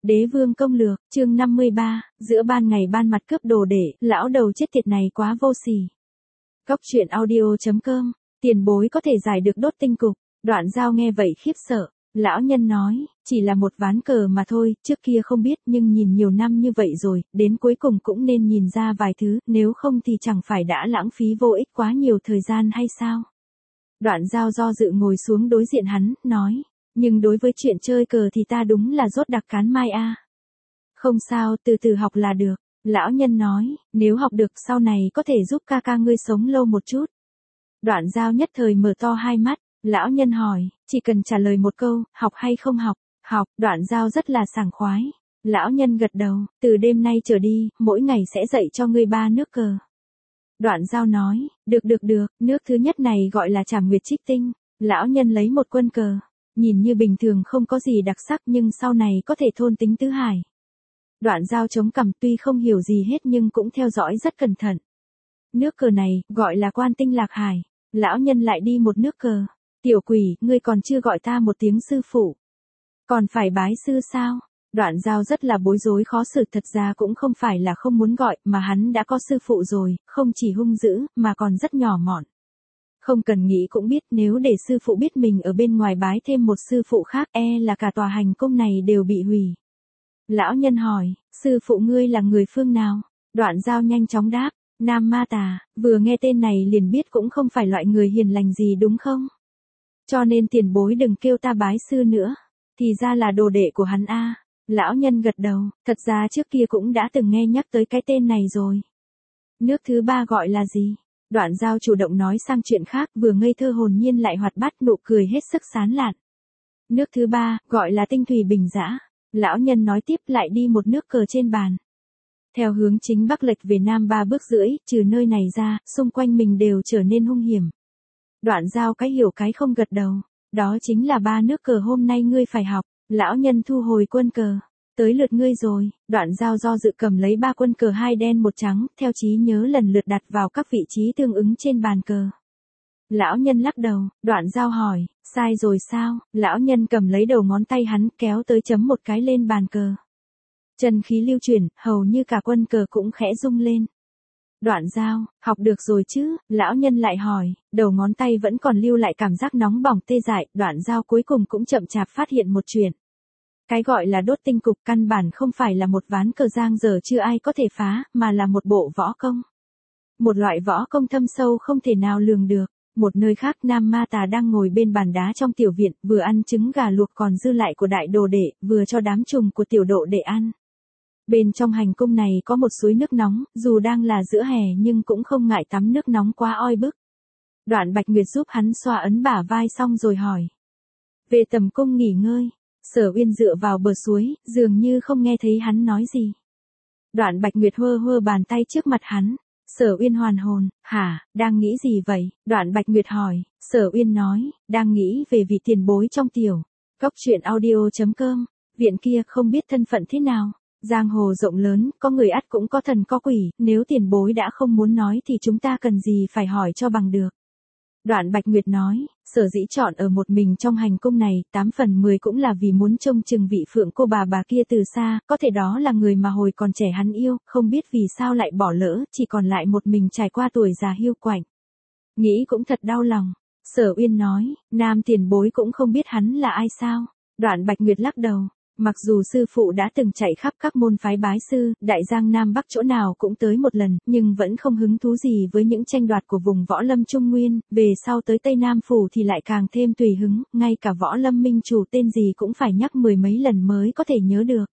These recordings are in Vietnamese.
Đế vương công lược, chương 53, giữa ban ngày ban mặt cướp đồ để, lão đầu chết tiệt này quá vô sỉ. Góc truyện audio.com, tiền bối có thể giải được đốt tinh cục, Đoạn Dao nghe vậy khiếp sợ, lão nhân nói, chỉ là một ván cờ mà thôi, trước kia không biết nhưng nhìn nhiều năm như vậy rồi, đến cuối cùng cũng nên nhìn ra vài thứ, nếu không thì chẳng phải đã lãng phí vô ích quá nhiều thời gian hay sao? Đoạn Dao do dự ngồi xuống đối diện hắn, nói. Nhưng đối với chuyện chơi cờ thì ta đúng là rốt đặc cán mai a. Không sao, từ từ học là được. Lão nhân nói, nếu học được sau này có thể giúp ca ca ngươi sống lâu một chút. Đoạn Dao nhất thời mở to hai mắt, lão nhân hỏi, chỉ cần trả lời một câu, học hay không học? Học, Đoạn Dao rất là sảng khoái. Lão nhân gật đầu, từ đêm nay trở đi, mỗi ngày sẽ dạy cho ngươi 3 nước cờ. Đoạn Dao nói, được, nước thứ nhất này gọi là Trảm Nguyệt Trích Tinh. Lão nhân lấy một quân cờ. Nhìn như bình thường không có gì đặc sắc nhưng sau này có thể thôn tính tứ hải. Đoạn Dao chống cằm tuy không hiểu gì hết nhưng cũng theo dõi rất cẩn thận. Nước cờ này, gọi là Quan Tinh Lạc Hải. Lão nhân lại đi một nước cờ. Tiểu quỷ, ngươi còn chưa gọi ta một tiếng sư phụ. Còn phải bái sư sao? Đoạn Dao rất là bối rối khó xử, thật ra cũng không phải là không muốn gọi mà hắn đã có sư phụ rồi, không chỉ hung dữ mà còn rất nhỏ mọn. Không cần nghĩ cũng biết nếu để sư phụ biết mình ở bên ngoài bái thêm một sư phụ khác là cả tòa hành cung này đều bị hủy. Lão nhân hỏi, sư phụ ngươi là người phương nào? Đoạn Dao nhanh chóng đáp, Nam Ma Tà, vừa nghe tên này liền biết cũng không phải loại người hiền lành gì đúng không? Cho nên tiền bối đừng kêu ta bái sư nữa, thì ra là đồ đệ của hắn a. Lão nhân gật đầu, thật ra trước kia cũng đã từng nghe nhắc tới cái tên này rồi. Nước thứ ba gọi là gì? Đoạn Dao chủ động nói sang chuyện khác, vừa ngây thơ hồn nhiên lại hoạt bát, nụ cười hết sức sán lạn. Nước thứ ba, gọi là Tinh Thủy Bình Dã. Lão nhân nói tiếp, lại đi một nước cờ trên bàn. Theo hướng chính bắc lệch về nam 3 bước rưỡi, trừ nơi này ra, xung quanh mình đều trở nên hung hiểm. Đoạn Dao cái hiểu cái không gật đầu. Đó chính là 3 nước cờ hôm nay ngươi phải học. Lão nhân thu hồi quân cờ. Tới lượt ngươi rồi. Đoạn Dao do dự cầm lấy 3 quân cờ 2 đen 1 trắng, theo trí nhớ lần lượt đặt vào các vị trí tương ứng trên bàn cờ. Lão nhân lắc đầu, Đoạn Dao hỏi, sai rồi sao? Lão nhân cầm lấy đầu ngón tay hắn, kéo tới chấm một cái lên bàn cờ. Chân khí lưu chuyển, hầu như cả quân cờ cũng khẽ rung lên. Đoạn Dao, học được rồi chứ? Lão nhân lại hỏi, đầu ngón tay vẫn còn lưu lại cảm giác nóng bỏng tê dại. Đoạn Dao cuối cùng cũng chậm chạp phát hiện một chuyện. Cái gọi là đốt tinh cục căn bản không phải là một ván cờ giang dở chưa ai có thể phá, mà là một bộ võ công. Một loại võ công thâm sâu không thể nào lường được. Một nơi khác Nam Ma Tà đang ngồi bên bàn đá trong tiểu viện, vừa ăn trứng gà luộc còn dư lại của đại đồ đệ, vừa cho đám trùng của tiểu độ để ăn. Bên trong hành cung này có một suối nước nóng, dù đang là giữa hè nhưng cũng không ngại tắm nước nóng quá oi bức. Đoạn Bạch Nguyệt giúp hắn xoa ấn bả vai xong rồi hỏi. Về tầm cung nghỉ ngơi. Sở Uyên dựa vào bờ suối, dường như không nghe thấy hắn nói gì. Đoạn Bạch Nguyệt hơ hơ bàn tay trước mặt hắn. Sở Uyên hoàn hồn, hả, đang nghĩ gì vậy? Đoạn Bạch Nguyệt hỏi. Sở Uyên nói, đang nghĩ về vị tiền bối trong tiểu. Góc truyện audio.com, viện kia không biết thân phận thế nào. Giang hồ rộng lớn, có người ắt cũng có thần có quỷ, nếu tiền bối đã không muốn nói thì chúng ta cần gì phải hỏi cho bằng được. Đoạn Bạch Nguyệt nói, sở dĩ chọn ở một mình trong hành cung này, 8 phần 10 cũng là vì muốn trông chừng vị Phượng cô bà kia từ xa, có thể đó là người mà hồi còn trẻ hắn yêu, không biết vì sao lại bỏ lỡ, chỉ còn lại một mình trải qua tuổi già hiu quạnh. Nghĩ cũng thật đau lòng. Sở Uyên nói, Nam tiền bối cũng không biết hắn là ai sao? Đoạn Bạch Nguyệt lắc đầu. Mặc dù sư phụ đã từng chạy khắp các môn phái bái sư, đại giang nam bắc chỗ nào cũng tới một lần, nhưng vẫn không hứng thú gì với những tranh đoạt của vùng võ lâm Trung Nguyên, về sau tới Tây Nam Phủ thì lại càng thêm tùy hứng, ngay cả võ lâm minh chủ tên gì cũng phải nhắc 10 mấy lần mới có thể nhớ được.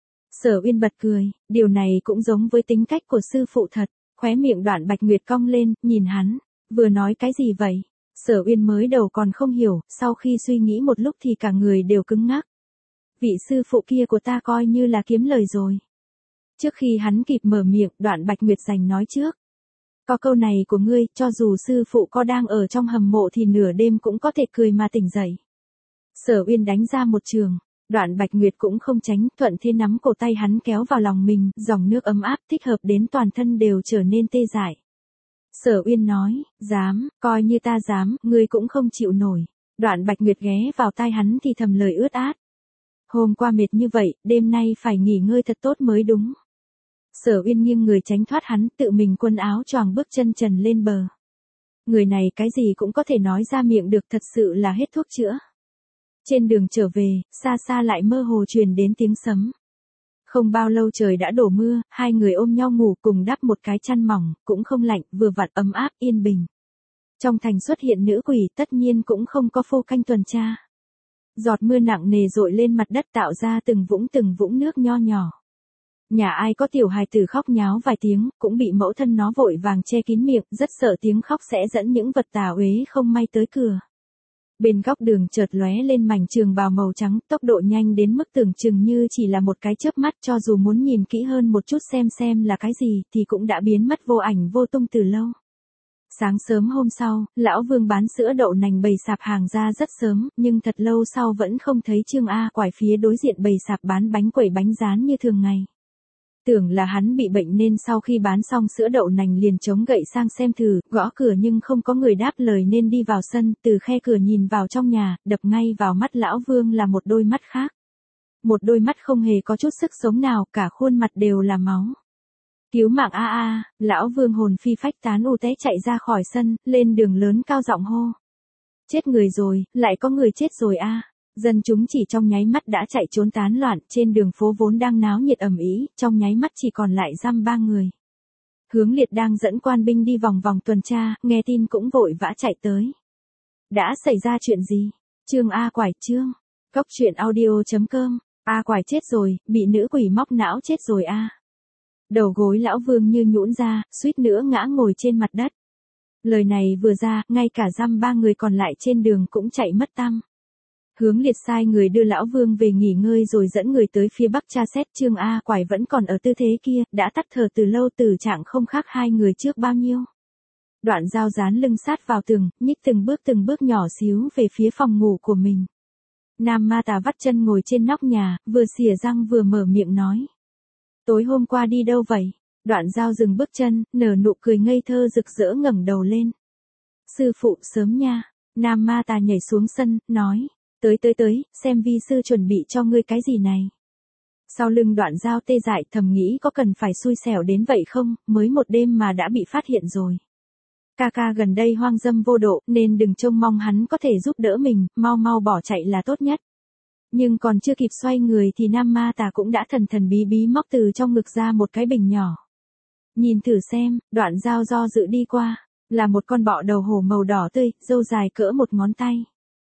Sở Uyên bật cười, điều này cũng giống với tính cách của sư phụ thật, khóe miệng Đoạn Bạch Nguyệt cong lên, nhìn hắn, vừa nói cái gì vậy? Sở Uyên mới đầu còn không hiểu, sau khi suy nghĩ một lúc thì cả người đều cứng ngắc. Vị sư phụ kia của ta coi như là kiếm lời rồi. Trước khi hắn kịp mở miệng, Đoạn Bạch Nguyệt giành nói trước. Có câu này của ngươi, cho dù sư phụ có đang ở trong hầm mộ thì nửa đêm cũng có thể cười mà tỉnh dậy. Sở Uyên đánh ra một trường, Đoạn Bạch Nguyệt cũng không tránh, thuận thế nắm cổ tay hắn kéo vào lòng mình, dòng nước ấm áp thích hợp đến toàn thân đều trở nên tê dại. Sở Uyên nói, dám, coi như ta dám, ngươi cũng không chịu nổi. Đoạn Bạch Nguyệt ghé vào tai hắn thì thầm lời ướt át. Hôm qua mệt như vậy, đêm nay phải nghỉ ngơi thật tốt mới đúng. Sở Uyên nghiêng người tránh thoát hắn, tự mình quần áo choàng bước chân trần lên bờ. Người này cái gì cũng có thể nói ra miệng được, thật sự là hết thuốc chữa. Trên đường trở về, xa xa lại mơ hồ truyền đến tiếng sấm. Không bao lâu trời đã đổ mưa, hai người ôm nhau ngủ cùng đắp một cái chăn mỏng, cũng không lạnh, vừa vặn ấm áp yên bình. Trong thành xuất hiện nữ quỷ, tất nhiên cũng không có phô canh tuần tra. Giọt mưa nặng nề dội lên mặt đất tạo ra từng vũng nước nho nhỏ. Nhà ai có tiểu hài tử khóc nháo vài tiếng, cũng bị mẫu thân nó vội vàng che kín miệng, rất sợ tiếng khóc sẽ dẫn những vật tà uế không may tới cửa. Bên góc đường chợt lóe lên mảnh trường bào màu trắng, tốc độ nhanh đến mức tưởng chừng như chỉ là một cái chớp mắt, cho dù muốn nhìn kỹ hơn một chút xem là cái gì, thì cũng đã biến mất vô ảnh vô tung từ lâu. Sáng sớm hôm sau, lão Vương bán sữa đậu nành bày sạp hàng ra rất sớm, nhưng thật lâu sau vẫn không thấy Trương A Quải phía đối diện bày sạp bán bánh quẩy bánh rán như thường ngày. Tưởng là hắn bị bệnh nên sau khi bán xong sữa đậu nành liền chống gậy sang xem thử, gõ cửa nhưng không có người đáp lời nên đi vào sân, từ khe cửa nhìn vào trong nhà, đập ngay vào mắt lão Vương là một đôi mắt khác. Một đôi mắt không hề có chút sức sống nào, cả khuôn mặt đều là máu. Cứu mạng a, lão Vương hồn phi phách tán u té chạy ra khỏi sân, lên đường lớn cao giọng hô. Chết người rồi, lại có người chết rồi a. Dân chúng chỉ trong nháy mắt đã chạy trốn tán loạn, trên đường phố vốn đang náo nhiệt ầm ĩ, trong nháy mắt chỉ còn lại dăm ba người. Hướng Liệt đang dẫn quan binh đi vòng vòng tuần tra, nghe tin cũng vội vã chạy tới. Đã xảy ra chuyện gì? Trương A Quải Trương. Cốc truyện audio.com. A Quải chết rồi, bị nữ quỷ móc não chết rồi a. Đầu gối lão Vương như nhũn ra, suýt nữa ngã ngồi trên mặt đất. Lời này vừa ra, ngay cả dăm ba người còn lại trên đường cũng chạy mất tăm. Hướng Liệt sai người đưa lão Vương về nghỉ ngơi rồi dẫn người tới phía bắc tra xét. Trương A Quải vẫn còn ở tư thế kia, đã tắt thở từ lâu, tử trạng không khác hai người trước bao nhiêu. Đoạn Dao dán lưng sát vào tường, nhích từng bước nhỏ xíu về phía phòng ngủ của mình. Nam Ma Tà vắt chân ngồi trên nóc nhà, vừa xỉa răng vừa mở miệng nói. Tối hôm qua đi đâu vậy? Đoạn Dao dừng bước chân, nở nụ cười ngây thơ rực rỡ ngẩng đầu lên. Sư phụ sớm nha. Nam Ma Tà nhảy xuống sân, nói. Tới, xem vi sư chuẩn bị cho ngươi cái gì này. Sau lưng Đoạn Dao tê dại, thầm nghĩ có cần phải xui xẻo đến vậy không, mới một đêm mà đã bị phát hiện rồi. Ca ca gần đây hoang dâm vô độ, nên đừng trông mong hắn có thể giúp đỡ mình, mau bỏ chạy là tốt nhất. Nhưng còn chưa kịp xoay người thì Nam Ma Tà cũng đã thần bí móc từ trong ngực ra một cái bình nhỏ. Nhìn thử xem. Đoạn Dao do dự đi qua, là một con bọ đầu hổ màu đỏ tươi, râu dài cỡ một ngón tay.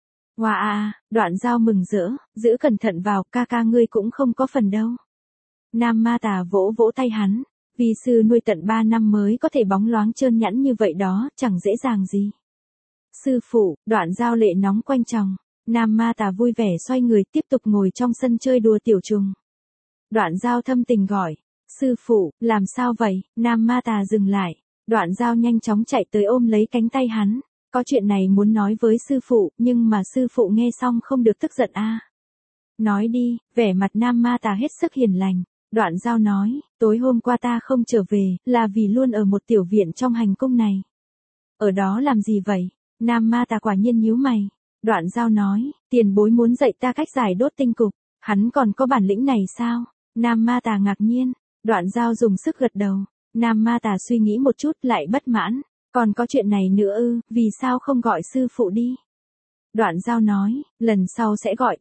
Wow, Đoạn Dao mừng rỡ, giữ cẩn thận vào, ca ca ngươi cũng không có phần đâu. Nam Ma Tà vỗ tay hắn, vi sư nuôi tận 3 năm mới có thể bóng loáng trơn nhẵn như vậy đó, chẳng dễ dàng gì. Sư phụ. Đoạn Dao lệ nóng quanh tròng. Nam Ma Tà vui vẻ xoay người tiếp tục ngồi trong sân chơi đùa tiểu trùng. Đoạn Dao thâm tình gọi. Sư phụ, làm sao vậy? Nam Ma Tà dừng lại. Đoạn Dao nhanh chóng chạy tới ôm lấy cánh tay hắn. Có chuyện này muốn nói với sư phụ, nhưng mà sư phụ nghe xong không được tức giận a. Nói đi. Vẻ mặt Nam Ma Tà hết sức hiền lành. Đoạn Dao nói, tối hôm qua ta không trở về, là vì luôn ở một tiểu viện trong hành cung này. Ở đó làm gì vậy? Nam Ma Tà quả nhiên nhíu mày. Đoạn Dao nói, tiền bối muốn dạy ta cách giải đốt tinh cục, hắn còn có bản lĩnh này sao? Nam Ma Tà ngạc nhiên. Đoạn Dao dùng sức gật đầu. Nam Ma Tà suy nghĩ một chút lại bất mãn. Còn có chuyện này nữa ư, vì sao không gọi sư phụ đi? Đoạn Dao nói, lần sau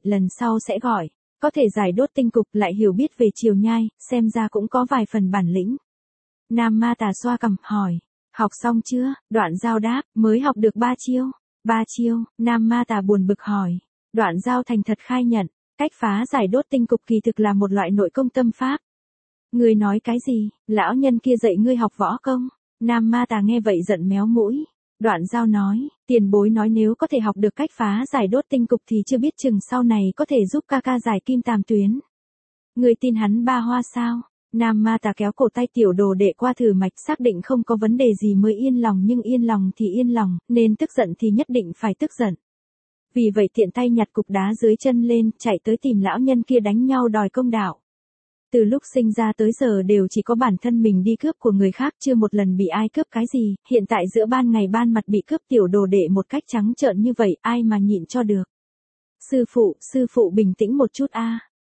sẽ gọi. Có thể giải đốt tinh cục lại hiểu biết về triều nhai, xem ra cũng có vài phần bản lĩnh. Nam Ma Tà xoa cằm, hỏi, học xong chưa? Đoạn Dao đáp, mới học được 3 chiêu. 3 chiêu. Nam Ma Tà buồn bực hỏi. Đoạn Dao thành thật khai nhận, cách phá giải đốt tinh cục kỳ thực là một loại nội công tâm pháp. Ngươi nói cái gì? Lão nhân kia dạy ngươi học võ công? Nam Ma Tà nghe vậy giận méo mũi. Đoạn Dao nói, tiền bối nói nếu có thể học được cách phá giải đốt tinh cục thì chưa biết chừng sau này có thể giúp ca ca giải kim tam tuyến. Ngươi tin hắn ba hoa sao? Nam Ma Tà kéo cổ tay tiểu đồ đệ qua thử mạch, xác định không có vấn đề gì mới yên lòng, nhưng yên lòng thì yên lòng, nên tức giận thì nhất định phải tức giận. Vì vậy tiện tay nhặt cục đá dưới chân lên, chạy tới tìm lão nhân kia đánh nhau đòi công đạo. Từ lúc sinh ra tới giờ đều chỉ có bản thân mình đi cướp của người khác, chưa một lần bị ai cướp cái gì, hiện tại giữa ban ngày ban mặt bị cướp tiểu đồ đệ một cách trắng trợn như vậy, ai mà nhịn cho được. Sư phụ bình tĩnh một chút a.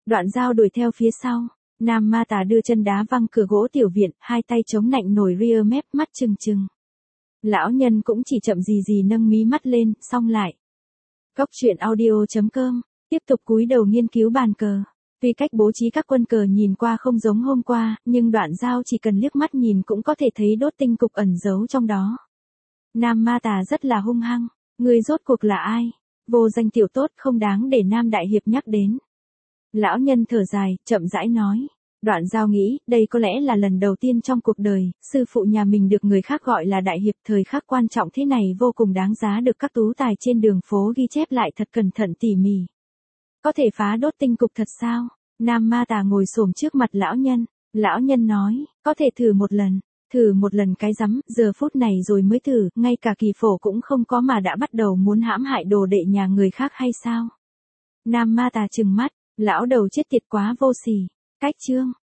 Đoạn Dao đuổi theo phía sau. Nam Ma Tà đưa chân đá văng cửa gỗ tiểu viện, hai tay chống nạnh nổi rear mép, mắt trừng trừng. Lão nhân cũng chỉ chậm gì gì nâng mí mắt lên, xong lại. Góc truyện audio.com, tiếp tục cúi đầu nghiên cứu bàn cờ. Tuy cách bố trí các quân cờ nhìn qua không giống hôm qua, nhưng Đoạn Dao chỉ cần liếc mắt nhìn cũng có thể thấy đốt tinh cục ẩn giấu trong đó. Nam Ma Tà rất là hung hăng. Người rốt cuộc là ai? Vô danh tiểu tốt không đáng để Nam Đại Hiệp nhắc đến. Lão nhân thở dài, chậm rãi nói. Đoạn Dao nghĩ, đây có lẽ là lần đầu tiên trong cuộc đời, sư phụ nhà mình được người khác gọi là đại hiệp. Thời khắc quan trọng thế này vô cùng đáng giá được các tú tài trên đường phố ghi chép lại thật cẩn thận tỉ mỉ. Có thể phá đốt tinh cục thật sao? Nam Ma Tà ngồi xổm trước mặt lão nhân. Lão nhân nói, có thể thử một lần. Thử một lần cái rắm, giờ phút này rồi mới thử, ngay cả kỳ phổ cũng không có mà đã bắt đầu muốn hãm hại đồ đệ nhà người khác hay sao? Nam Ma Tà trừng mắt, lão đầu chết tiệt quá vô sỉ. Cách chương.